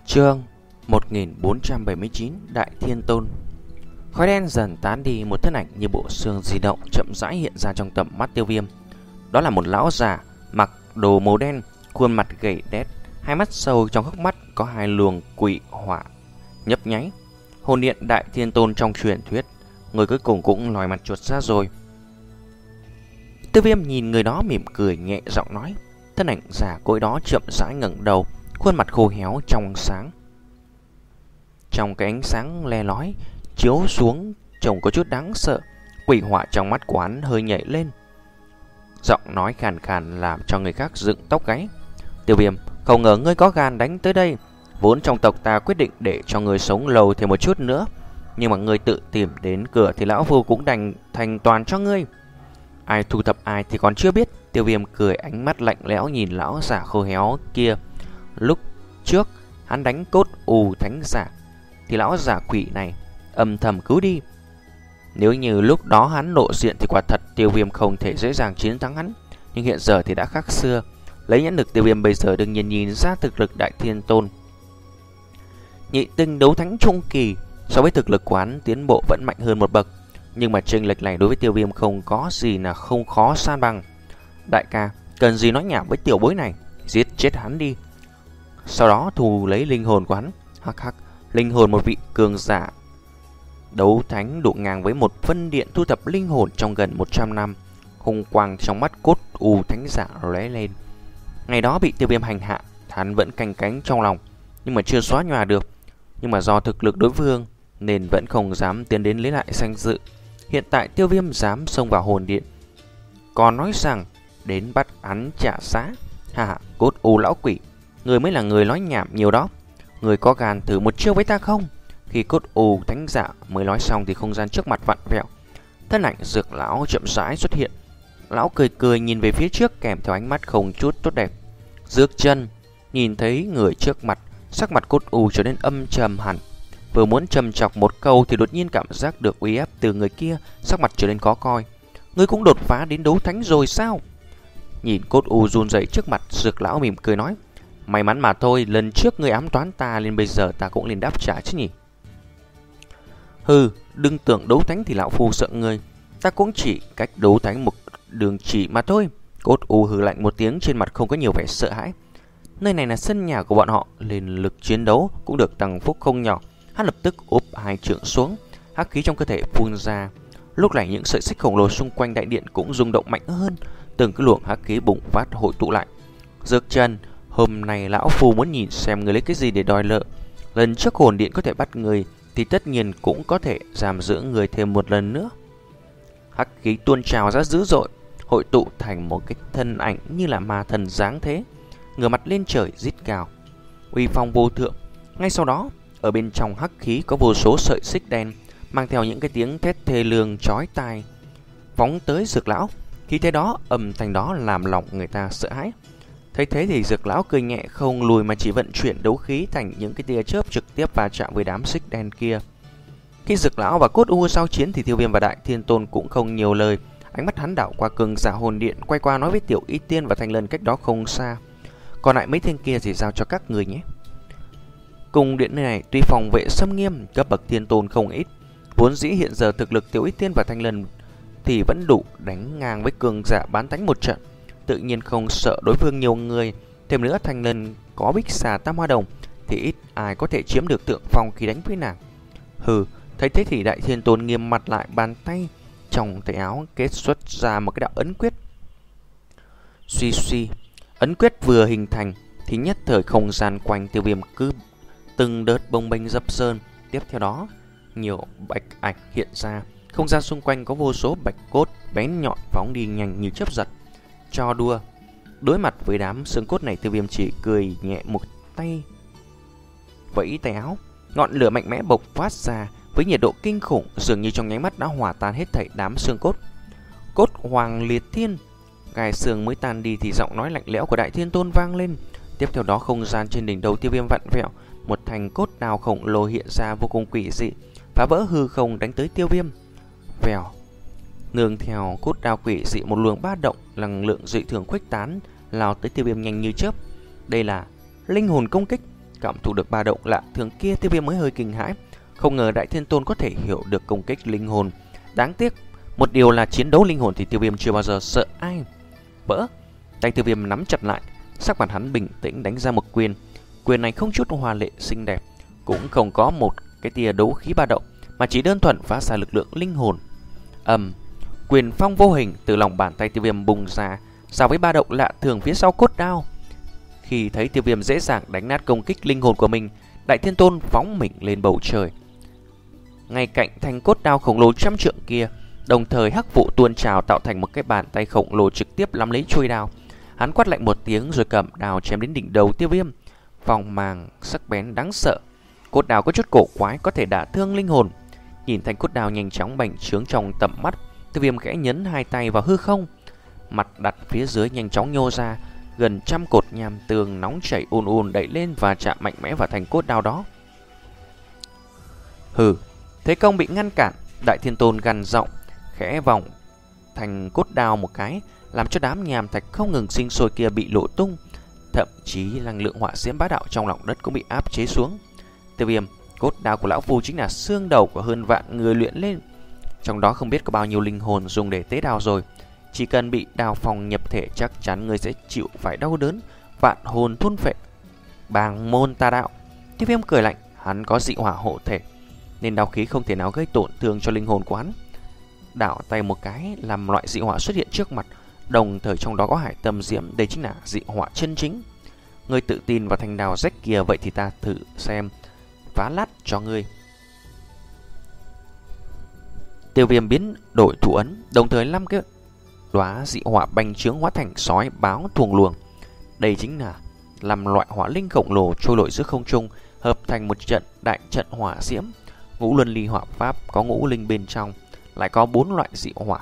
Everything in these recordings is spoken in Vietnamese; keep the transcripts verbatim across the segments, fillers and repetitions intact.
Chương một nghìn bốn trăm bảy mươi chín Đại Thiên Tôn. Khói đen dần tán đi, một thân ảnh như bộ xương di động chậm rãi hiện ra trong tầm mắt Tiêu Viêm. Đó là một lão già mặc đồ màu đen, khuôn mặt gầy đét, hai mắt sâu, trong hốc mắt có hai luồng quỷ hỏa nhấp nháy. Hồn điện Đại Thiên Tôn trong truyền thuyết, người cuối cùng cũng lòi mặt chuột ra rồi. Tiêu Viêm nhìn người đó mỉm cười, nhẹ giọng nói. Thân ảnh già cỗi đó chậm rãi ngẩng đầu, khuôn mặt khô héo trong sáng. Trong cái ánh sáng le lói chiếu xuống, trông có chút đáng sợ. Quỷ hỏa trong mắt của hắn hơi nhảy lên, giọng nói khàn khàn làm cho người khác dựng tóc gáy. Tiêu Viêm, không ngờ ngươi có gan đánh tới đây. Vốn trong tộc ta quyết định để cho ngươi sống lâu thêm một chút nữa, nhưng mà ngươi tự tìm đến cửa thì lão phu cũng đành thành toàn cho ngươi. Ai thu thập ai thì còn chưa biết. Tiêu Viêm cười, ánh mắt lạnh lẽo nhìn lão giả khô héo kia. Lúc trước hắn đánh cốt u thánh giả thì lão giả quỷ này âm thầm cứu đi. Nếu như lúc đó hắn lộ diện thì quả thật Tiêu Viêm không thể dễ dàng chiến thắng hắn. Nhưng hiện giờ thì đã khác xưa. Lấy nhãn lực Tiêu Viêm bây giờ đương nhiên nhìn ra thực lực Đại Thiên Tôn nhị tinh đấu thánh trung kỳ so với thực lực của hắn tiến bộ vẫn mạnh hơn một bậc. Nhưng mà chênh lệch này đối với Tiêu Viêm không có gì là không khó san bằng. Đại ca, cần gì nói nhảm với tiểu bối này, giết chết hắn đi, sau đó thu lấy linh hồn của hắn. Hắc hắc, linh hồn một vị cường giả đấu thánh độ ngang với một phân điện thu thập linh hồn trong gần một trăm năm. Hung quang trong mắt cốt u thánh giả lóe lên. Ngày đó bị Tiêu Viêm hành hạ, hắn vẫn canh cánh trong lòng, nhưng mà chưa xóa nhòa được. Nhưng mà do thực lực đối phương nên vẫn không dám tiến đến lấy lại danh dự. Hiện tại Tiêu Viêm dám xông vào hồn điện, còn nói rằng đến bắt hắn trả giá. Hà hà, cốt u lão quỷ, người mới là người nói nhảm nhiều đó. Người có gan thử một chiêu với ta không? Khi cốt u thánh giả mới nói xong thì không gian trước mặt vặn vẹo. Thân ảnh Dược lão chậm rãi xuất hiện. Lão cười cười nhìn về phía trước, kèm theo ánh mắt không chút tốt đẹp. Dược chân nhìn thấy người trước mặt, sắc mặt cốt u trở nên âm trầm hẳn. Vừa muốn trầm chọc một câu thì đột nhiên cảm giác được uy áp từ người kia, sắc mặt trở nên khó coi. Ngươi cũng đột phá đến đấu thánh rồi sao? Nhìn cốt u run rẩy trước mặt, Dược lão mỉm cười nói. May mắn mà thôi, lần trước ngươi ám toán ta nên bây giờ ta cũng liền đáp trả chứ nhỉ. Hừ, đừng tưởng đấu thánh thì lão phu sợ ngươi, ta cũng chỉ cách đấu thánh một đường chỉ mà thôi. Cốt u hừ lạnh một tiếng, trên mặt không có nhiều vẻ sợ hãi. Nơi này là sân nhà của bọn họ, nên lực chiến đấu cũng được tăng phúc không nhỏ. Hắn lập tức úp hai trượng xuống, hắc khí trong cơ thể phun ra. Lúc này những sợi xích khổng lồ xung quanh đại điện cũng rung động mạnh hơn, từng cái luồng hắc khí bùng phát hội tụ lại. Dược chân, hôm nay lão phu muốn nhìn xem người lấy cái gì để đòi nợ. Lần trước hồn điện có thể bắt người thì tất nhiên cũng có thể giam giữ người thêm một lần nữa. Hắc khí tuôn trào ra dữ dội, hội tụ thành một cái thân ảnh như là ma thần dáng thế, ngửa mặt lên trời rít gào, uy phong vô thượng. Ngay sau đó, ở bên trong hắc khí có vô số sợi xích đen mang theo những cái tiếng thét thê lương chói tai phóng tới Dược lão. Khi thế đó, âm thanh đó làm lòng người ta sợ hãi. Thấy thế thì Dược lão cười nhẹ, không lùi mà chỉ vận chuyển đấu khí thành những cái tia chớp trực tiếp va chạm với đám xích đen kia. Khi Dược lão và cốt u giao chiến thì Tiêu Viêm và Đại Thiên Tôn cũng không nhiều lời. Ánh mắt hắn đảo qua cường giả hồn điện, quay qua nói với Tiểu Y Tiên và Thanh Lân cách đó không xa. Còn lại mấy tên kia thì giao cho các người nhé. Cùng điện nơi này tuy phòng vệ xâm nghiêm, cấp bậc thiên tôn không ít. Vốn dĩ hiện giờ thực lực Tiểu Y Tiên và Thanh Lân thì vẫn đủ đánh ngang với cường giả bán tánh một trận, tự nhiên không sợ đối phương nhiều người. Thêm nữa Thanh Lân có bích xà tam hoa đồng thì ít ai có thể chiếm được thượng phong khi đánh với nàng. Hừ, thấy thế thì Đại Thiên Tôn nghiêm mặt lại, bàn tay trong tay áo kết xuất ra một cái đạo ấn quyết. Suy suy, ấn quyết vừa hình thành thì nhất thời không gian quanh Tiêu Viêm cứ từng đợt bồng bềnh dập dờn. Tiếp theo đó, nhiều bạch ảnh hiện ra, không gian xung quanh có vô số bạch cốt bén nhọn phóng đi nhanh như chớp giật. Cho đùa, đối mặt với đám xương cốt này, Tiêu Viêm chỉ cười nhẹ một tay, vẫy tay áo, ngọn lửa mạnh mẽ bộc phát ra với nhiệt độ kinh khủng, dường như trong nháy mắt đã hòa tan hết thảy đám xương cốt. Cốt hoàng liệt thiên, gai xương mới tan đi thì giọng nói lạnh lẽo của Đại Thiên Tôn vang lên. Tiếp theo đó không gian trên đỉnh đầu Tiêu Viêm vặn vẹo, một thành cốt đao khổng lồ hiện ra vô cùng quỷ dị, phá vỡ hư không đánh tới Tiêu Viêm. Vèo, nương theo cốt đao quỷ dị, một luồng ba động năng lượng dị thường khuếch tán lao tới Tiêu Viêm nhanh như chớp. Đây là linh hồn công kích. Cảm thụ được ba động lạ thường kia, Tiêu Viêm mới hơi kinh hãi. Không ngờ Đại Thiên Tôn có thể hiểu được công kích linh hồn. Đáng tiếc, một điều là chiến đấu linh hồn thì Tiêu Viêm chưa bao giờ sợ ai. Vỡ, tay Tiêu Viêm nắm chặt lại, sắc mặt hắn bình tĩnh đánh ra một quyền. Quyền này không chút hoa lệ xinh đẹp, cũng không có một cái tia đấu khí ba động, mà chỉ đơn thuần phá ra lực lượng linh hồn. Ầm, quyền phong vô hình từ lòng bàn tay Tiêu Viêm bùng ra, so với ba động lạ thường phía sau cốt đao. Khi thấy Tiêu Viêm dễ dàng đánh nát công kích linh hồn của mình, Đại Thiên Tôn phóng mình lên bầu trời. Ngay cạnh thanh cốt đao khổng lồ trăm trượng kia, đồng thời hắc vụ tuôn trào tạo thành một cái bàn tay khổng lồ trực tiếp nắm lấy chuôi đao. Hắn quát lạnh một tiếng rồi cầm đao chém đến đỉnh đầu Tiêu Viêm. Vòng màng sắc bén đáng sợ, cốt đao có chút cổ quái, có thể đả thương linh hồn. Nhìn thanh cốt đao nhanh chóng bành trướng trong tầm mắt, Tiêu Viêm khẽ nhấn hai tay vào hư không, mặt đặt phía dưới nhanh chóng nhô ra, gần trăm cột nham tường nóng chảy ùn ùn đẩy lên và chạm mạnh mẽ vào thành cốt đao đó. Hừ, thế công bị ngăn cản, Đại Thiên Tôn gằn giọng, khẽ vòng thành cốt đao một cái, làm cho đám nham thạch không ngừng sinh sôi kia bị lộ tung, thậm chí năng lượng hỏa diễm bá đạo trong lòng đất cũng bị áp chế xuống. Tiêu Viêm, cốt đao của lão phu chính là xương đầu của hơn vạn người luyện lên, trong đó không biết có bao nhiêu linh hồn dùng để tế đao rồi. Chỉ cần bị đao phong nhập thể chắc chắn người sẽ chịu phải đau đớn, vạn hồn thôn phệ. Bàng môn tà đạo. Tiêu Viêm cười lạnh, hắn có dị hỏa hộ thể nên đao khí không thể nào gây tổn thương cho linh hồn của hắn. Đảo tay một cái làm loại dị hỏa xuất hiện trước mặt, đồng thời trong đó có hải tâm diễm, đây chính là dị hỏa chân chính. Ngươi tự tin vào thanh đao rách kia, vậy thì ta thử xem phá lát cho ngươi. Tiêu Viêm biến đổi thủ ấn, đồng thời năm cái đóa dị hỏa bành trướng hóa thành sói báo thuồng luồng. Đây chính là làm loại hỏa linh khổng lồ trôi nổi giữa không trung, hợp thành một trận đại trận hỏa diễm. Ngũ luân ly hỏa pháp có ngũ linh bên trong, lại có bốn loại dị hỏa,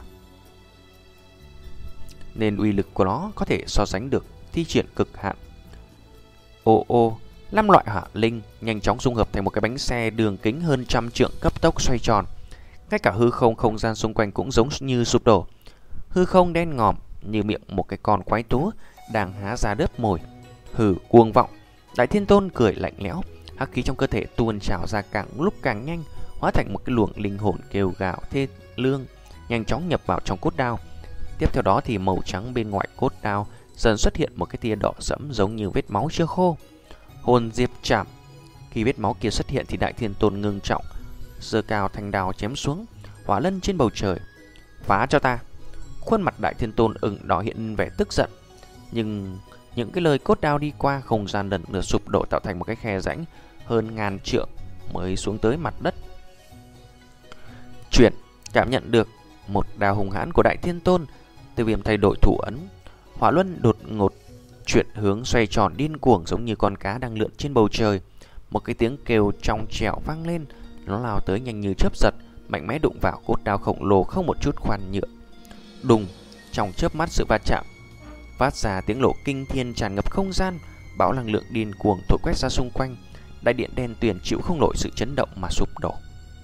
nên uy lực của nó có thể so sánh được thi triển cực hạn. Ô ô, năm loại hỏa linh nhanh chóng dung hợp thành một cái bánh xe đường kính hơn trăm trượng cấp tốc xoay tròn. Ngay cả hư không không gian xung quanh cũng giống như sụp đổ. Hư không đen ngòm như miệng một cái con quái thú đang há ra đớp mồi. Hừ, cuồng vọng. Đại Thiên Tôn cười lạnh lẽo, hắc khí trong cơ thể tuôn trào ra càng lúc càng nhanh, hóa thành một cái luồng linh hồn kêu gào thê lương, nhanh chóng nhập vào trong cốt đao. Tiếp theo đó thì màu trắng bên ngoài cốt đao dần xuất hiện một cái tia đỏ sẫm giống như vết máu chưa khô. Hồn diệp chạm. Khi vết máu kia xuất hiện thì Đại Thiên Tôn ngưng trọng, giơ cao thanh đao chém xuống. Hỏa lân trên bầu trời, phá cho ta. Khuôn mặt Đại Thiên Tôn ửng đỏ hiện vẻ tức giận, nhưng những cái lời cốt đao đi qua, không gian lần lượt sụp đổ tạo thành một cái khe rãnh hơn ngàn trượng mới xuống tới mặt đất. Chuyển, cảm nhận được một đao hùng hãn của Đại Thiên Tôn, Tiêu Viêm thay đổi thủ ấn, hỏa luân đột ngột chuyển hướng xoay tròn điên cuồng giống như con cá đang lượn trên bầu trời. Một cái tiếng kêu trong trẻo vang lên, nó lao tới nhanh như chớp giật, mạnh mẽ đụng vào cốt đao khổng lồ không một chút khoan nhượng. Đùng, trong chớp mắt sự va chạm phát ra tiếng nổ kinh thiên tràn ngập không gian, bão năng lượng điên cuồng thổi quét ra xung quanh. Đại điện đen tuyền chịu không nổi sự chấn động mà sụp đổ.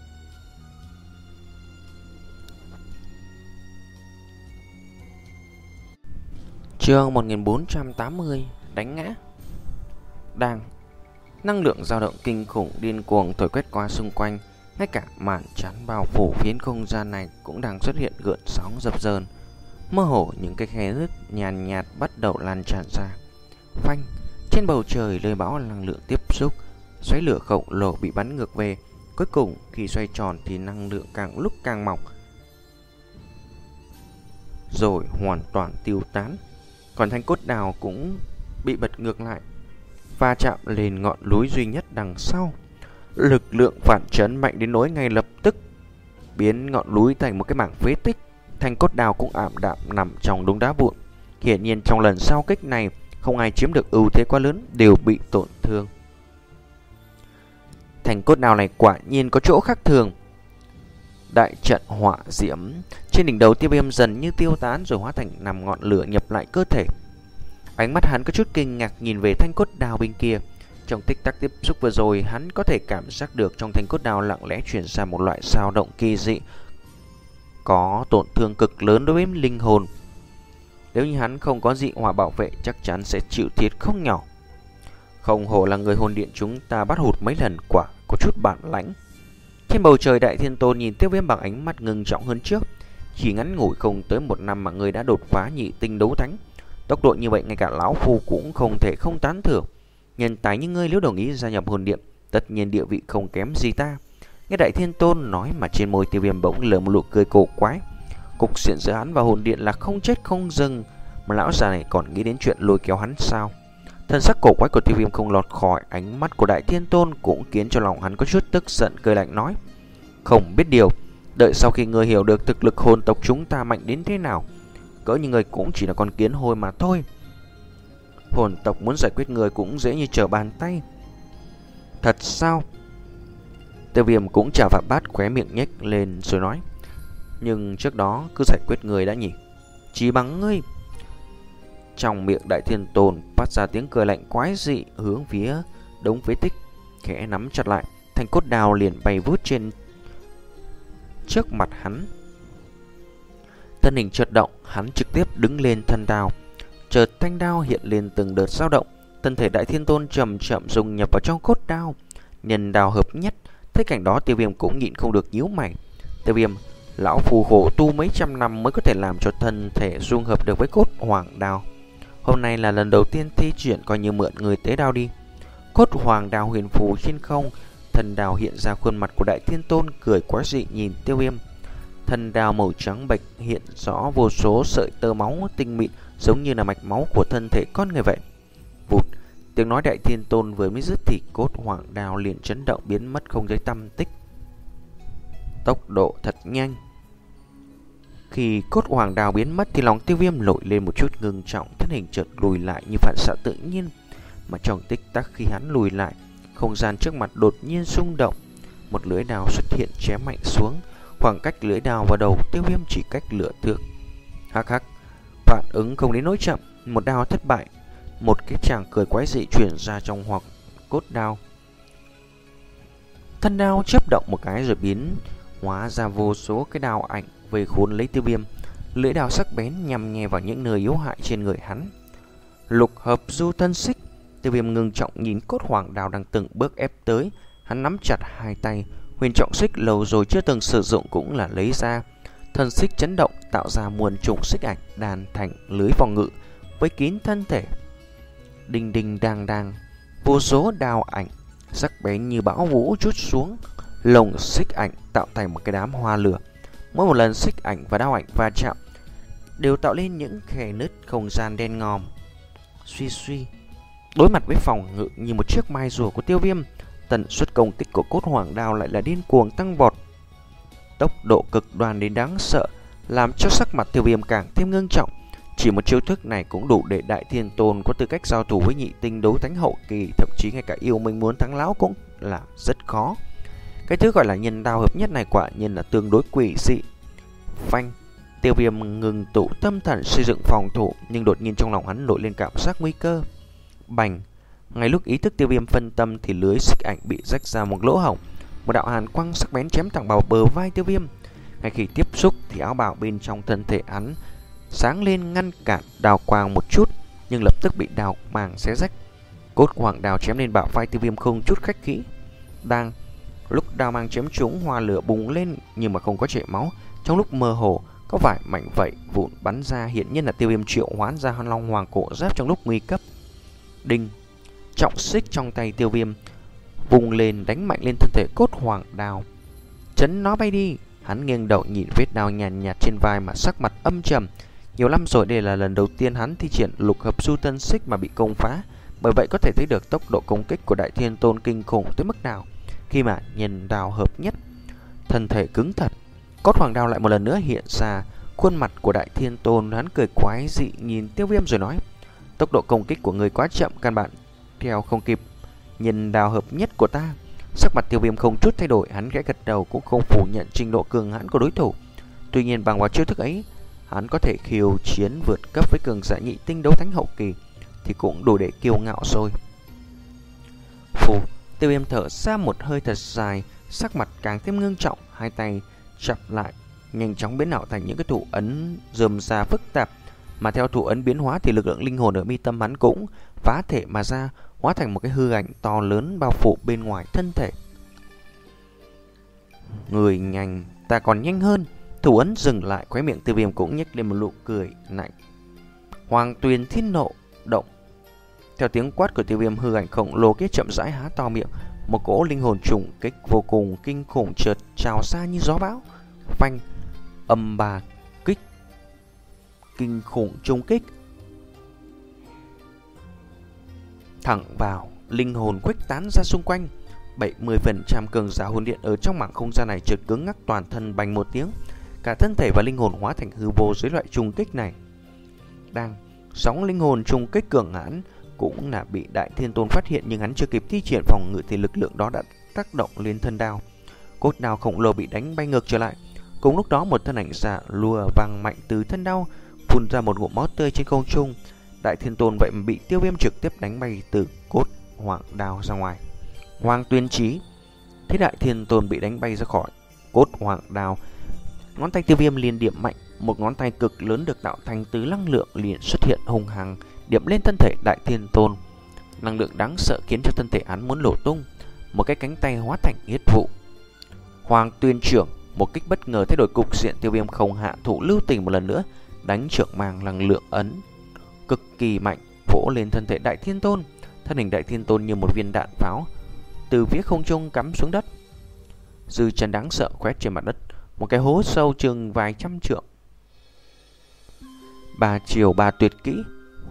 Chương một nghìn bốn trăm tám mươi, đánh ngã. Đang năng lượng dao động kinh khủng điên cuồng thổi quét qua xung quanh, ngay cả màn chắn bao phủ phiến không gian này cũng đang xuất hiện gợn sóng dập dờn. Mơ hồ những cái khe nứt nhàn nhạt bắt đầu lan tràn ra. Phanh, trên bầu trời lơi bão năng lượng tiếp xúc, xoáy lửa khổng lồ bị bắn ngược về. Cuối cùng khi xoay tròn thì năng lượng càng lúc càng mỏng, rồi hoàn toàn tiêu tán. Còn thanh cốt đào cũng bị bật ngược lại, va chạm lên ngọn núi duy nhất đằng sau. Lực lượng phản chấn mạnh đến nỗi ngay lập tức biến ngọn núi thành một cái mảng phế tích. Thanh cốt đào cũng ảm đạm nằm trong đống đá vụn. Hiển nhiên trong lần sau kích này không ai chiếm được ưu thế quá lớn, đều bị tổn thương. Thanh cốt đào này quả nhiên có chỗ khác thường. Đại trận hỏa diễm trên đỉnh đầu Tiêu Viêm dần như tiêu tán, rồi hóa thành nằm ngọn lửa nhập lại cơ thể. Ánh mắt hắn có chút kinh ngạc nhìn về thanh cốt đào bên kia. Trong tích tắc tiếp xúc vừa rồi, hắn có thể cảm giác được trong thanh cốt đào lặng lẽ chuyển ra một loại dao động kỳ dị, có tổn thương cực lớn đối với linh hồn. Nếu như hắn không có dị hỏa bảo vệ, chắc chắn sẽ chịu thiệt không nhỏ. Không hổ là người hồn điện chúng ta bắt hụt mấy lần, quả có chút bản lãnh. Trên bầu trời, Đại Thiên Tôn nhìn Tiêu Viêm bằng ánh mắt ngưng trọng hơn trước. Chỉ ngắn ngủi không tới một năm mà người đã đột phá nhị tinh đấu thánh. Tốc độ như vậy ngay cả lão phu cũng không thể không tán thưởng. Nhân tài như ngươi nếu đồng ý gia nhập hồn điện, tất nhiên địa vị không kém gì ta. Nghe Đại Thiên Tôn nói mà trên môi Tiêu Viêm bỗng lờ một nụ cười cổ quái. Cục diện giữa hắn và hồn điện là không chết không dừng, mà lão già này còn nghĩ đến chuyện lôi kéo hắn sao? Thân sắc cổ quái của Tiêu Viêm không lọt khỏi ánh mắt của Đại Thiên Tôn cũng khiến cho lòng hắn có chút tức giận, cười lạnh nói: không biết điều, đợi sau khi ngươi hiểu được thực lực hồn tộc chúng ta mạnh đến thế nào, cỡ như ngươi cũng chỉ là con kiến hôi mà thôi. Hồn tộc muốn giải quyết người cũng dễ như trở bàn tay. Thật sao? Tiêu Viêm cũng chà vào bát, khóe miệng nhếch lên rồi nói: nhưng trước đó cứ giải quyết người đã nhỉ? Chỉ bằng ngươi. Trong miệng Đại Thiên Tôn phát ra tiếng cười lạnh quái dị, hướng phía đống phế tích, khẽ nắm chặt lại, thanh cốt đao liền bay vút trên trước mặt hắn. Thân hình chợt động, hắn trực tiếp đứng lên thân đao. Chợt thanh đao hiện lên từng đợt dao động, thân thể Đại Thiên Tôn chậm chậm dung nhập vào trong cốt đao, nhân đao hợp nhất. Thấy cảnh đó, Tiêu Viêm cũng nhịn không được nhíu mày. Tiêu Viêm, lão phù khổ tu mấy trăm năm mới có thể làm cho thân thể dung hợp được với cốt hoàng đao. Hôm nay là lần đầu tiên thi triển, coi như mượn người tế đao đi. Cốt hoàng đao huyền phù trên không, thần đao hiện ra khuôn mặt của Đại Thiên Tôn, cười quái dị nhìn Tiêu Viêm. Thần đao màu trắng bệch hiện rõ vô số sợi tơ máu tinh mịn, giống như là mạch máu của thân thể con người vậy. Vụt, tiếng nói Đại Thiên Tôn vừa mới dứt thì cốt hoàng đao liền chấn động biến mất không thấy tăm tích. Tốc độ thật nhanh. Khi cốt hoàng đao biến mất thì lòng Tiêu Viêm nổi lên một chút ngưng trọng, thân hình chợt lùi lại như phản xạ tự nhiên. Mà trong tích tắc khi hắn lùi lại, không gian trước mặt đột nhiên rung động, một lưỡi đao xuất hiện chém mạnh xuống. Khoảng cách lưỡi đao và đầu Tiêu Viêm chỉ cách lửa thước. Hắc hắc, phản ứng không đến nỗi chậm, một đao thất bại. Một cái chàng cười quái dị truyền ra trong hoặc cốt đao. Thân đao chớp động một cái rồi biến hóa ra vô số cái đao ảnh về khốn lấy Tiêu Viêm. Lưỡi đao sắc bén nhằm nhè vào những nơi yếu hại trên người hắn. Lục hợp du thân xích. Tiêu Viêm ngưng trọng nhìn cốt hoàng đao đang từng bước ép tới. Hắn nắm chặt hai tay. Huyền trọng xích lâu rồi chưa từng sử dụng cũng là lấy ra. Thân xích chấn động tạo ra muôn trùng xích ảnh đàn thành lưới phòng ngự với kín thân thể. Đinh đinh đang đang, vô số đao ảnh sắc bén như bão vũ trút xuống lồng xích ảnh, tạo thành một cái đám hoa lửa. Mỗi một lần xích ảnh và đao ảnh va chạm đều tạo lên những khe nứt không gian đen ngòm. Suy suy, đối mặt với phòng ngự như một chiếc mai rùa của Tiêu Viêm, tần suất công kích của cốt hoàng đao lại là điên cuồng tăng vọt, tốc độ cực đoan đến đáng sợ, làm cho sắc mặt Tiêu Viêm càng thêm ngưng trọng. Chỉ một chiêu thức này cũng đủ để Đại Thiên Tôn có tư cách giao thủ với nhị tinh đấu thánh hậu kỳ, thậm chí ngay cả yêu minh muốn thắng lão cũng là rất khó. Cái thứ gọi là nhân đao hợp nhất này quả nhiên là tương đối quỷ dị. Phanh, Tiêu Viêm ngừng tụ tâm thần xây dựng phòng thủ, nhưng đột nhiên trong lòng hắn nổi lên cảm giác nguy cơ. Bành, ngay lúc ý thức Tiêu Viêm phân tâm thì lưới xích ảnh bị rách ra một lỗ hổng. Một đạo hàn quang sắc bén chém thẳng vào bờ vai Tiêu Viêm. Ngay khi tiếp xúc thì áo bào bên trong thân thể hắn sáng lên ngăn cản đào quang một chút, nhưng lập tức bị đào màng xé rách. Cốt hoàng đao chém lên bả vai Tiêu Viêm không chút khách khí. Đang lúc đao mang chém trúng, hoa lửa bùng lên nhưng mà không có chảy máu. Trong lúc mơ hồ có vài mảnh vảy vụn bắn ra, hiện nhiên là Tiêu Viêm triệu hoán ra Hàn Long Hoàng Cổ Giáp trong lúc nguy cấp. Đinh, trọng xích trong tay Tiêu Viêm vùng lên đánh mạnh lên thân thể cốt hoàng đao, chấn nó bay đi. Hắn nghiêng đầu nhìn vết đao nhàn nhạt, nhạt trên vai mà sắc mặt âm trầm. Nhiều năm rồi đây là lần đầu tiên hắn thi triển lục hợp du tân xích mà bị công phá, bởi vậy có thể thấy được tốc độ công kích của Đại Thiên Tôn kinh khủng tới mức nào. Khi mà nhân đao hợp nhất, thân thể cứng thật, cốt hoàng đao lại một lần nữa hiện ra khuôn mặt của Đại Thiên Tôn. Hắn cười quái dị nhìn Tiêu Viêm rồi nói: tốc độ công kích của người quá chậm, căn bản theo không kịp nhân đao hợp nhất của ta. Sắc mặt Tiêu Viêm không chút thay đổi, hắn khẽ gật đầu cũng không phủ nhận trình độ cường hãn của đối thủ. Tuy nhiên bằng vào chiêu thức ấy, hắn có thể khiêu chiến vượt cấp với cường giả nhị tinh đấu thánh hậu kỳ thì cũng đủ để kiêu ngạo rồi. Phù, Tiêu Viêm thở ra một hơi thật dài, sắc mặt càng thêm ngưng trọng, hai tay chặt lại, nhanh chóng biến ảo thành những cái thủ ấn rườm rà phức tạp. Mà theo thủ ấn biến hóa thì lực lượng linh hồn ở mi tâm hắn cũng phá thể mà ra, hóa thành một cái hư ảnh to lớn bao phủ bên ngoài thân thể. Người nhanh, ta còn nhanh hơn. Thủ ấn dừng lại, khóe miệng Tiêu Viêm cũng nhếch lên một nụ cười lạnh. Hoàng Tuyền Thiên Nộ động. Theo tiếng quát của Tiêu Viêm, hư ảnh khổng lồ kia chậm rãi há to miệng, một cỗ linh hồn trùng kích vô cùng kinh khủng chợt trào ra như gió bão. Phanh, âm ba kích, kinh khủng trùng kích thẳng vào, linh hồn khuếch tán ra xung quanh. bảy mươi phần trăm cường giả hồn điện ở trong mảng không gian này chợt cứng ngắc, toàn thân bành một tiếng, cả thân thể và linh hồn hóa thành hư vô dưới loại trùng kích này. Đang sóng linh hồn trùng kích cường hãn cũng là bị Đại Thiên Tôn phát hiện, nhưng hắn chưa kịp thi triển phòng ngự thì lực lượng đó đã tác động lên thân đao. Cốt đao khổng lồ bị đánh bay ngược trở lại. Cùng lúc đó, một thân ảnh giả lùa vang mạnh từ thân đao, phun ra một ngụm máu tươi trên không trung. Đại Thiên Tôn vậy mà bị Tiêu Viêm trực tiếp đánh bay từ cốt hoàng đao ra ngoài. Hoàng Tuyên Chí thấy Đại Thiên Tôn bị đánh bay ra khỏi cốt hoàng đao, ngón tay Tiêu Viêm liền điểm mạnh, một ngón tay cực lớn được tạo thành từ năng lượng liền xuất hiện hung hăng điểm lên thân thể Đại Thiên Tôn. Năng lượng đáng sợ khiến cho thân thể hắn muốn nổ tung, một cái cánh tay hóa thành huyết vụ. Hoàng Tuyên Trưởng một kích bất ngờ thay đổi cục diện. Tiêu Viêm không hạ thủ lưu tình, một lần nữa đánh trưởng mang năng lượng ấn cực kỳ mạnh vỗ lên thân thể Đại Thiên Tôn. Thân hình Đại Thiên Tôn như một viên đạn pháo từ phía không trung cắm xuống đất. Dư chân đáng sợ quét trên mặt đất, một cái hố sâu chừng vài trăm trượng. Ba chiều ba tuyệt kỹ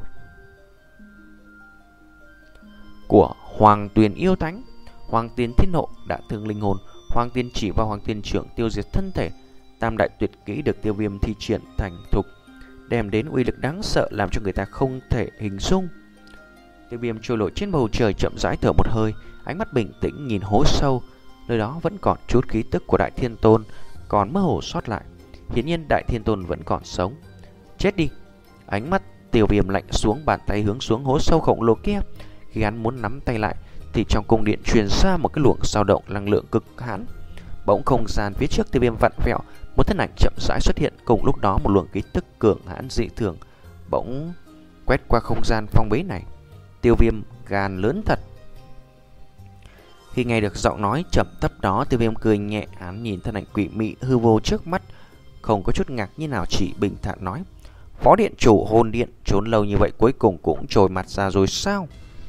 của Hoàng Tuyền Yêu Thánh. Hoàng Tuyền Thiên Nộ đã thương linh hồn, Hoàng Tuyền Chỉ và Hoàng Tuyền Trưởng tiêu diệt thân thể. Tam đại tuyệt kỹ được Tiêu Viêm thi triển thành thục, đem đến uy lực đáng sợ làm cho người ta không thể hình dung. Tiêu Viêm trôi nổi trên bầu trời, chậm rãi thở một hơi, ánh mắt bình tĩnh nhìn hố sâu. Nơi đó vẫn còn chút khí tức của Đại Thiên Tôn còn mơ hồ sót lại. Hiển nhiên Đại Thiên Tôn vẫn còn sống. Chết đi! Ánh mắt Tiêu Viêm lạnh xuống, bàn tay hướng xuống hố sâu khổng lồ kia. Khi hắn muốn nắm tay lại thì trong cung điện truyền ra một cái luồng dao động năng lượng cực hãn. Bỗng không gian phía trước Tiêu Viêm vặn vẹo, một thân ảnh chậm rãi xuất hiện. Cùng lúc đó một luồng khí tức cường hãn dị thường bỗng quét qua không gian phong bế này. Tiêu Viêm gan lớn thật. Khi nghe được giọng nói trầm thấp đó, Tiêu Viêm cười nhẹ, hắn nhìn thân ảnh quỷ mị hư vô trước mắt, không có chút ngạc nhiên nào, chỉ bình thản nói: Phó điện chủ hồn điện trốn lâu như vậy cuối cùng cũng trồi mặt ra rồi sao?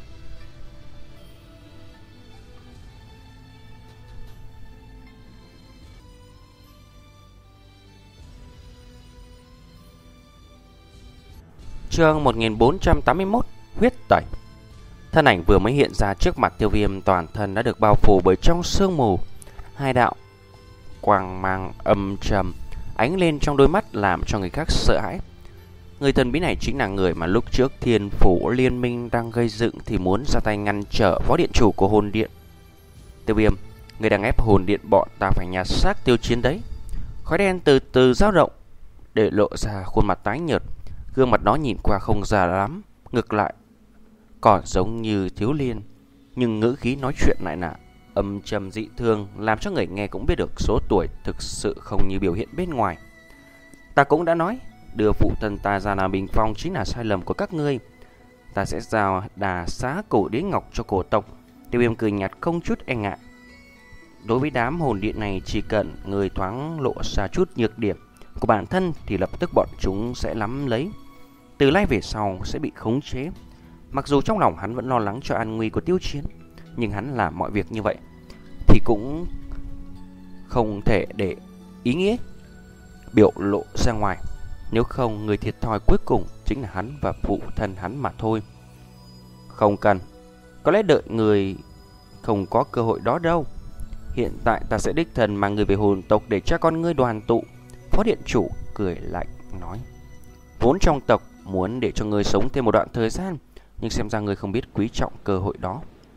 Chương một nghìn bốn trăm tám mươi mốt, huyết tẩy. Thân ảnh vừa mới hiện ra trước mặt Tiêu Viêm, toàn thân đã được bao phủ bởi trong sương mù. Hai đạo quang mang âm trầm ánh lên trong đôi mắt làm cho người khác sợ hãi. Người thần bí này chính là người mà lúc trước Thiên Phủ Liên Minh đang gây dựng thì muốn ra tay ngăn trở phó điện chủ của hồn điện. Tiêu Viêm, người đang ép hồn điện bọn ta phải nhặt xác tiêu chiến đấy. Khói đen từ từ dao động để lộ ra khuôn mặt tái nhợt. Gương mặt đó nhìn qua không già lắm, ngược lại còn giống như thiếu niên, nhưng ngữ khí nói chuyện lại là âm trầm dị thường, làm cho người nghe cũng biết được số tuổi thực sự không như biểu hiện bên ngoài. Ta cũng đã nói, đưa phụ thân ta ra làm bình phong chính là sai lầm của các ngươi. Ta sẽ giao đà xá cổ đế ngọc cho cổ tộc. Tiêu Viêm cười nhạt không chút e ngại. Đối với đám hồn điện này, chỉ cần người thoáng lộ ra chút nhược điểm của bản thân thì lập tức bọn chúng sẽ nắm lấy, từ nay về sau sẽ bị khống chế. Mặc dù trong lòng hắn vẫn lo lắng cho an nguy của Tiêu Chiến, nhưng hắn làm mọi việc như vậy thì cũng không thể để ý nghĩa biểu lộ ra ngoài. Nếu không, người thiệt thòi cuối cùng chính là hắn và phụ thân hắn mà thôi. Không cần, có lẽ đợi người không có cơ hội đó đâu. Hiện tại ta sẽ đích thân mang người về hồn tộc để cha con ngươi đoàn tụ. Phó điện chủ cười lạnh nói: Vốn trong tộc muốn để cho ngươi sống thêm một đoạn thời gian, nhưng xem ra ngươi không biết quý trọng cơ hội đó.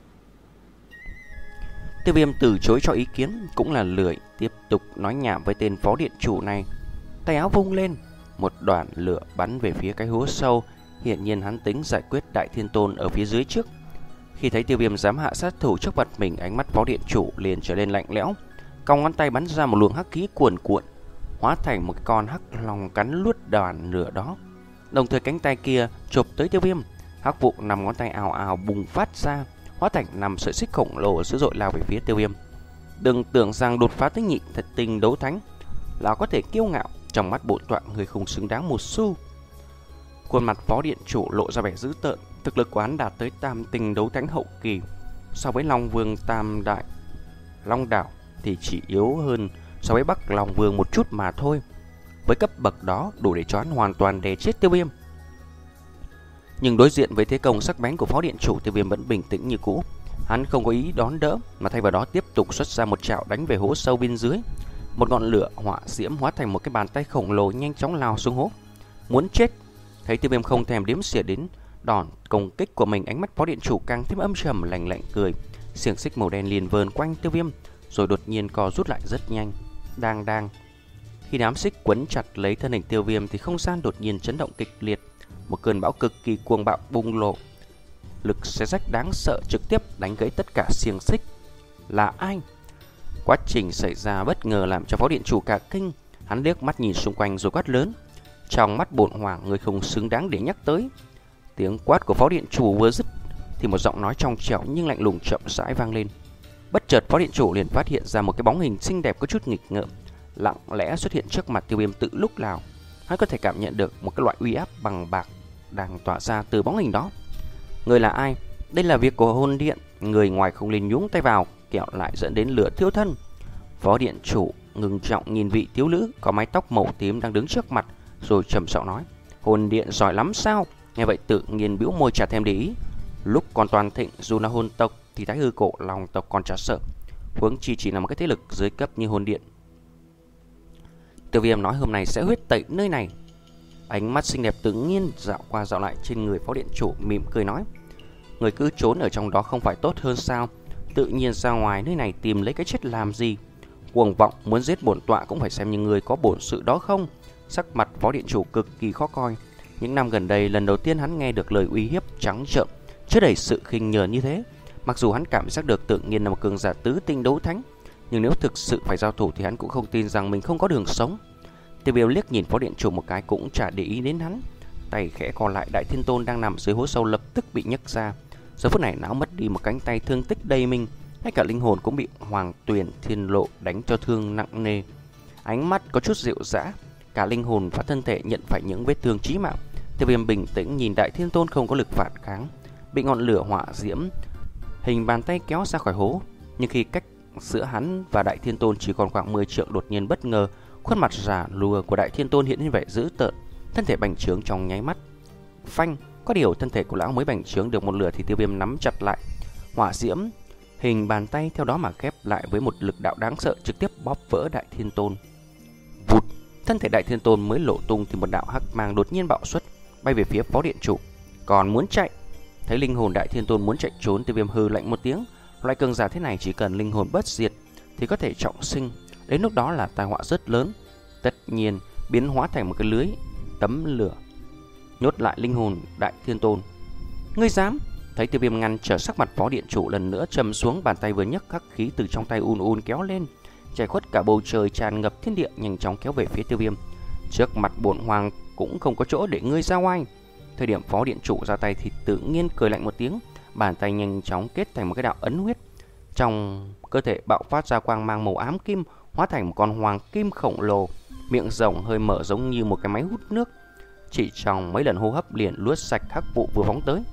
Tiêu Viêm từ chối cho ý kiến, cũng là lười tiếp tục nói nhảm với tên phó điện chủ này. Tay áo vung lên, một đoàn lửa bắn về phía cái hố sâu. Hiển nhiên hắn tính giải quyết Đại Thiên Tôn ở phía dưới trước. Khi thấy Tiêu Viêm dám hạ sát thủ trước mặt mình, ánh mắt phó điện chủ liền trở nên lạnh lẽo, cong ngón tay bắn ra một luồng hắc khí cuồn cuộn, hóa thành một con hắc long cắn luốt đoàn lửa đó. Đồng thời cánh tay kia chụp tới Tiêu Viêm, Hắc vụ năm ngón tay ào ào bùng phát ra, hóa thành năm sợi xích khổng lồ dữ dội lao về phía Tiêu Viêm. Đừng tưởng rằng đột phá tới nhị thật tinh đấu thánh là có thể kiêu ngạo, trong mắt bổn tọa người không xứng đáng một xu. Khuôn mặt phó điện chủ lộ ra vẻ dữ tợn, thực lực của hắn đạt tới tam tinh đấu thánh hậu kỳ, so với Long Vương tam đại Long đảo thì chỉ yếu hơn so với Bắc Long Vương một chút mà thôi. Với cấp bậc đó đủ để cho hắn hoàn toàn đè chết Tiêu Viêm. Nhưng đối diện với thế công sắc bén của phó điện chủ, Tiêu Viêm vẫn bình tĩnh như cũ. Hắn không có ý đón đỡ mà thay vào đó tiếp tục xuất ra một chảo đánh về hố sâu bên dưới. Một ngọn lửa hỏa diễm hóa thành một cái bàn tay khổng lồ nhanh chóng lao xuống hố. Muốn chết. Thấy Tiêu Viêm không thèm đếm xỉa đến đòn công kích của mình, ánh mắt phó điện chủ càng thêm âm trầm, lạnh lạnh cười. Xiềng xích màu đen liền vờn quanh Tiêu Viêm, rồi đột nhiên co rút lại rất nhanh. Đang đang Khi đám xích quấn chặt lấy thân hình Tiêu Viêm thì không gian đột nhiên chấn động kịch liệt. Một cơn bão cực kỳ cuồng bạo bùng nổ, lực xé rách đáng sợ trực tiếp đánh gãy tất cả xiềng xích. Là ai? Quá trình xảy ra bất ngờ làm cho phó điện chủ cả kinh. Hắn liếc mắt nhìn xung quanh rồi quát lớn. Trong mắt bổn hoàng người không xứng đáng để nhắc tới. Tiếng quát của phó điện chủ vừa dứt thì một giọng nói trong trẻo nhưng lạnh lùng chậm rãi vang lên. Bất chợt phó điện chủ liền phát hiện ra một cái bóng hình xinh đẹp có chút nghịch ngợm lặng lẽ xuất hiện trước mặt Tiêu Viêm. Tự lúc nào hắn có thể cảm nhận được một cái loại uy áp bằng bạc đang tỏa ra từ bóng hình đó. Người là ai? Đây là việc của hồn điện, người ngoài không nên nhúng tay vào, kẻo lại dẫn đến lửa thiêu thân. Phó điện chủ ngưng trọng nhìn vị thiếu nữ có mái tóc màu tím đang đứng trước mặt, rồi trầm giọng nói: Hồn điện giỏi lắm sao? Nghe vậy tự nhiên bĩu môi chả thèm để ý. Lúc còn toàn thịnh, dù là hồn tộc thì Thái Hư Cổ Long tộc còn chả sợ, huống chi chỉ là một cái thế lực dưới cấp như hồn điện. Tiêu Viêm nói hôm nay sẽ huyết tẩy nơi này. Ánh mắt xinh đẹp tự nhiên dạo qua dạo lại trên người phó điện chủ, mỉm cười nói: Người cứ trốn ở trong đó không phải tốt hơn sao? Tự nhiên ra ngoài nơi này tìm lấy cái chết làm gì? Cuồng vọng, muốn giết bổn tọa cũng phải xem như người có bổn sự đó không? Sắc mặt phó điện chủ cực kỳ khó coi. Những năm gần đây lần đầu tiên hắn nghe được lời uy hiếp trắng trợn, chứa đầy sự khinh nhờn như thế. Mặc dù hắn cảm giác được tự nhiên là một cường giả tứ tinh đấu thánh, nhưng nếu thực sự phải giao thủ thì hắn cũng không tin rằng mình không có đường sống. Tiêu Viêm liếc nhìn phó điện chủ một cái cũng chả để ý đến hắn. Tay khẽ còn lại, Đại Thiên Tôn đang nằm dưới hố sâu lập tức bị nhấc ra. Giờ phút này não mất đi một cánh tay, thương tích đầy mình, ngay cả linh hồn cũng bị Hoàng Tuyền Thiên Lộ đánh cho thương nặng nề. Ánh mắt có chút dịu dã, cả linh hồn và thân thể nhận phải những vết thương chí mạng. Tiêu Viêm bình tĩnh nhìn Đại Thiên Tôn không có lực phản kháng, bị ngọn lửa hỏa diễm hình bàn tay kéo ra khỏi hố. Nhưng khi cách giữa hắn và Đại Thiên Tôn chỉ còn khoảng mười trượng, đột nhiên bất ngờ, khuôn mặt già lùa của Đại Thiên Tôn hiện lên vẻ dữ tợn, thân thể bành trướng trong nháy mắt. Phanh, có điều thân thể của lão mới bành trướng được một lửa thì Tiêu Viêm nắm chặt lại hỏa diễm hình bàn tay, theo đó mà khép lại với một lực đạo đáng sợ, trực tiếp bóp vỡ Đại Thiên Tôn. Vụt, thân thể Đại Thiên Tôn mới lộ tung thì một đạo hắc mang đột nhiên bạo xuất, bay về phía phó điện chủ. Còn muốn chạy? Thấy linh hồn Đại Thiên Tôn muốn chạy trốn, Tiêu Viêm hừ lạnh một tiếng. Loại cường giả thế này chỉ cần linh hồn bất diệt thì có thể trọng sinh, đến lúc đó là tai họa rất lớn. Tất nhiên biến hóa thành một cái lưới tấm lửa nhốt lại linh hồn Đại Thiên Tôn. Ngươi dám? Thấy Tiêu Viêm ngăn trở, sắc mặt phó điện chủ lần nữa trầm xuống, bàn tay vừa nhấc, khắc khí từ trong tay un un kéo lên, che khuất cả bầu trời, tràn ngập thiên địa, nhanh chóng kéo về phía Tiêu Viêm. Trước mặt bổn hoàng cũng không có chỗ để ngươi ra oai. Thời điểm phó điện chủ ra tay thì tự nhiên cười lạnh một tiếng, bàn tay nhanh chóng kết thành một cái đạo ấn huyết. Trong cơ thể bạo phát ra quang mang màu ám kim, hóa thành một con hoàng kim khổng lồ, miệng rộng hơi mở giống như một cái máy hút nước. Chỉ trong mấy lần hô hấp liền luốt sạch hắc vụ vừa phóng tới.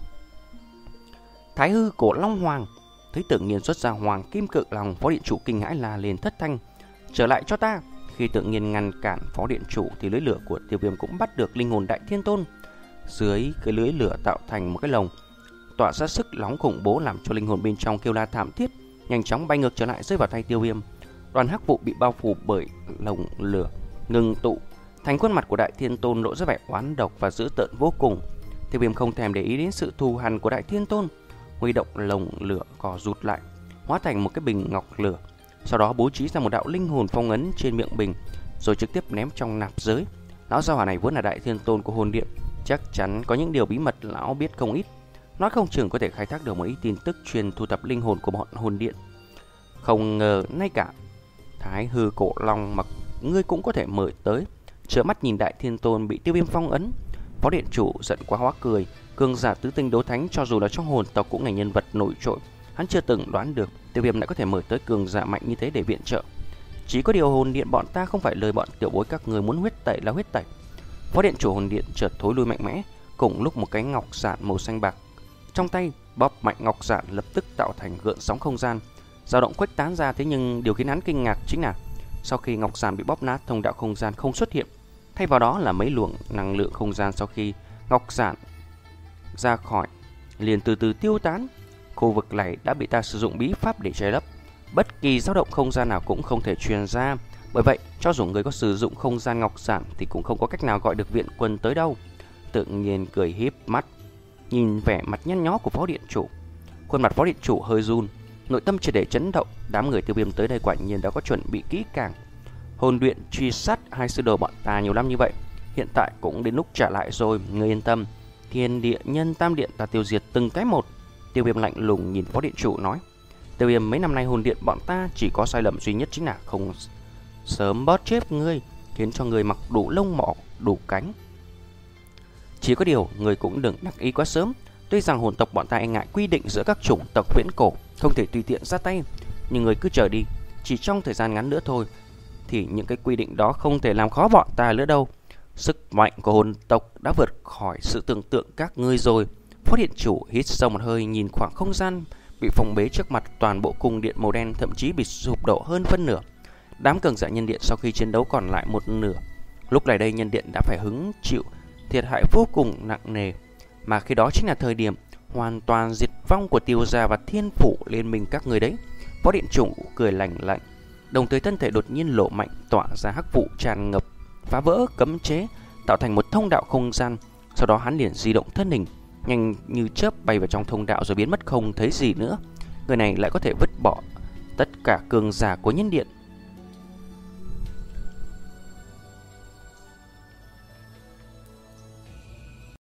Thái Hư Cổ Long Hoàng thấy tự nhiên xuất ra hoàng kim cự long, phó điện chủ kinh hãi la lên thất thanh: Trở lại cho ta! Khi tự nhiên ngăn cản phó điện chủ thì lưới lửa của Tiêu Viêm cũng bắt được linh hồn Đại Thiên Tôn. Dưới cái lưới lửa tạo thành một cái lồng tỏa ra sức nóng khủng bố, làm cho linh hồn bên trong kêu la thảm thiết, nhanh chóng bay ngược trở lại rơi vào tay Tiêu Viêm. Đoàn hắc vụ bị bao phủ bởi lồng lửa ngừng tụ thành khuôn mặt của Đại Thiên Tôn, lộ ra vẻ oán độc và dữ tợn vô cùng. Tiêu Viêm không thèm để ý đến sự thù hằn của Đại Thiên Tôn, huy động lồng lửa co rút lại, hóa thành một cái bình ngọc lửa, sau đó bố trí ra một đạo linh hồn phong ấn trên miệng bình, rồi trực tiếp ném trong nạp giới. Lão gia hỏa này vốn là Đại Thiên Tôn của hồn điện, chắc chắn có những điều bí mật lão biết không ít, nói không chừng có thể khai thác được một ít tin tức truyền thu thập linh hồn của bọn hồn điện. Không ngờ ngay cả Thái Hư Cổ Long mặc ngươi cũng có thể mời tới. Trợn mắt nhìn Đại Thiên Tôn bị Tiêu Viêm phong ấn, Phó điện chủ giận quá hóa cười. Cường giả tứ tinh đấu thánh cho dù là trong hồn tộc cũng là nhân vật nổi trội. Hắn chưa từng đoán được Tiêu Viêm lại có thể mời tới cường giả mạnh như thế để viện trợ. Chỉ có điều hồn điện bọn ta không phải lời bọn tiểu bối các người muốn huyết tẩy là huyết tẩy. Phó điện chủ hồn điện chợt thối lui mạnh mẽ, cùng lúc một cái ngọc giản màu xanh bạc trong tay bóp mạnh ngọc giản lập tức tạo thành gợn sóng không gian, dao động khuếch tán ra. Thế nhưng điều khiến hắn kinh ngạc chính là sau khi ngọc giản bị bóp nát, thông đạo không gian không xuất hiện, thay vào đó là mấy luồng năng lượng không gian. Sau khi ngọc giản ra khỏi liền từ từ tiêu tán. Khu vực này đã bị ta sử dụng bí pháp để che lấp, bất kỳ dao động không gian nào cũng không thể truyền ra. Bởi vậy, cho dù người có sử dụng không gian ngọc giản thì cũng không có cách nào gọi được viện quân tới đâu. Tự nhiên cười híp mắt nhìn vẻ mặt nhăn nhó của phó điện chủ. Khuôn mặt phó điện chủ hơi run, nội tâm triệt để chấn động. Đám người Tiêu Viêm tới đây quả nhiên đã có chuẩn bị kỹ càng. Hồn luyện truy sát hai sư đồ bọn ta nhiều năm như vậy, hiện tại cũng đến lúc trả lại rồi. Ngươi yên tâm, thiên địa nhân tam điện ta tiêu diệt từng cái một. Tiêu Viêm lạnh lùng nhìn phó điện chủ nói. Tiêu Viêm, mấy năm nay hồn điện bọn ta chỉ có sai lầm duy nhất chính là không sớm bót chết ngươi, khiến cho người mặc đủ lông mỏ đủ cánh. Chỉ có điều người cũng đừng đắc ý quá sớm. Tuy rằng hồn tộc bọn ta e ngại quy định giữa các chủng tộc viễn cổ, không thể tùy tiện ra tay, nhưng người cứ chờ đi, chỉ trong thời gian ngắn nữa thôi thì những cái quy định đó không thể làm khó bọn ta nữa đâu. Sức mạnh của hồn tộc đã vượt khỏi sự tưởng tượng các ngươi rồi. Phó điện chủ hít sâu một hơi, nhìn khoảng không gian bị phong bế trước mặt. Toàn bộ cung điện màu đen thậm chí bị sụp đổ hơn phân nửa. Đám cường giả nhân điện sau khi chiến đấu còn lại một nửa, lúc này đây nhân điện đã phải hứng chịu thiệt hại vô cùng nặng nề, mà khi đó chính là thời điểm hoàn toàn diệt vong của Tiêu gia và Thiên phủ liên minh các người đấy. Phó điện chủ cười lạnh lạnh, đồng thời thân thể đột nhiên lộ mạnh, tỏa ra hắc vụ tràn ngập, phá vỡ cấm chế, tạo thành một thông đạo không gian. Sau đó hắn liền di động thân hình, nhanh như chớp bay vào trong thông đạo rồi biến mất không thấy gì nữa. Người này lại có thể vứt bỏ tất cả cường giả của nhân điện.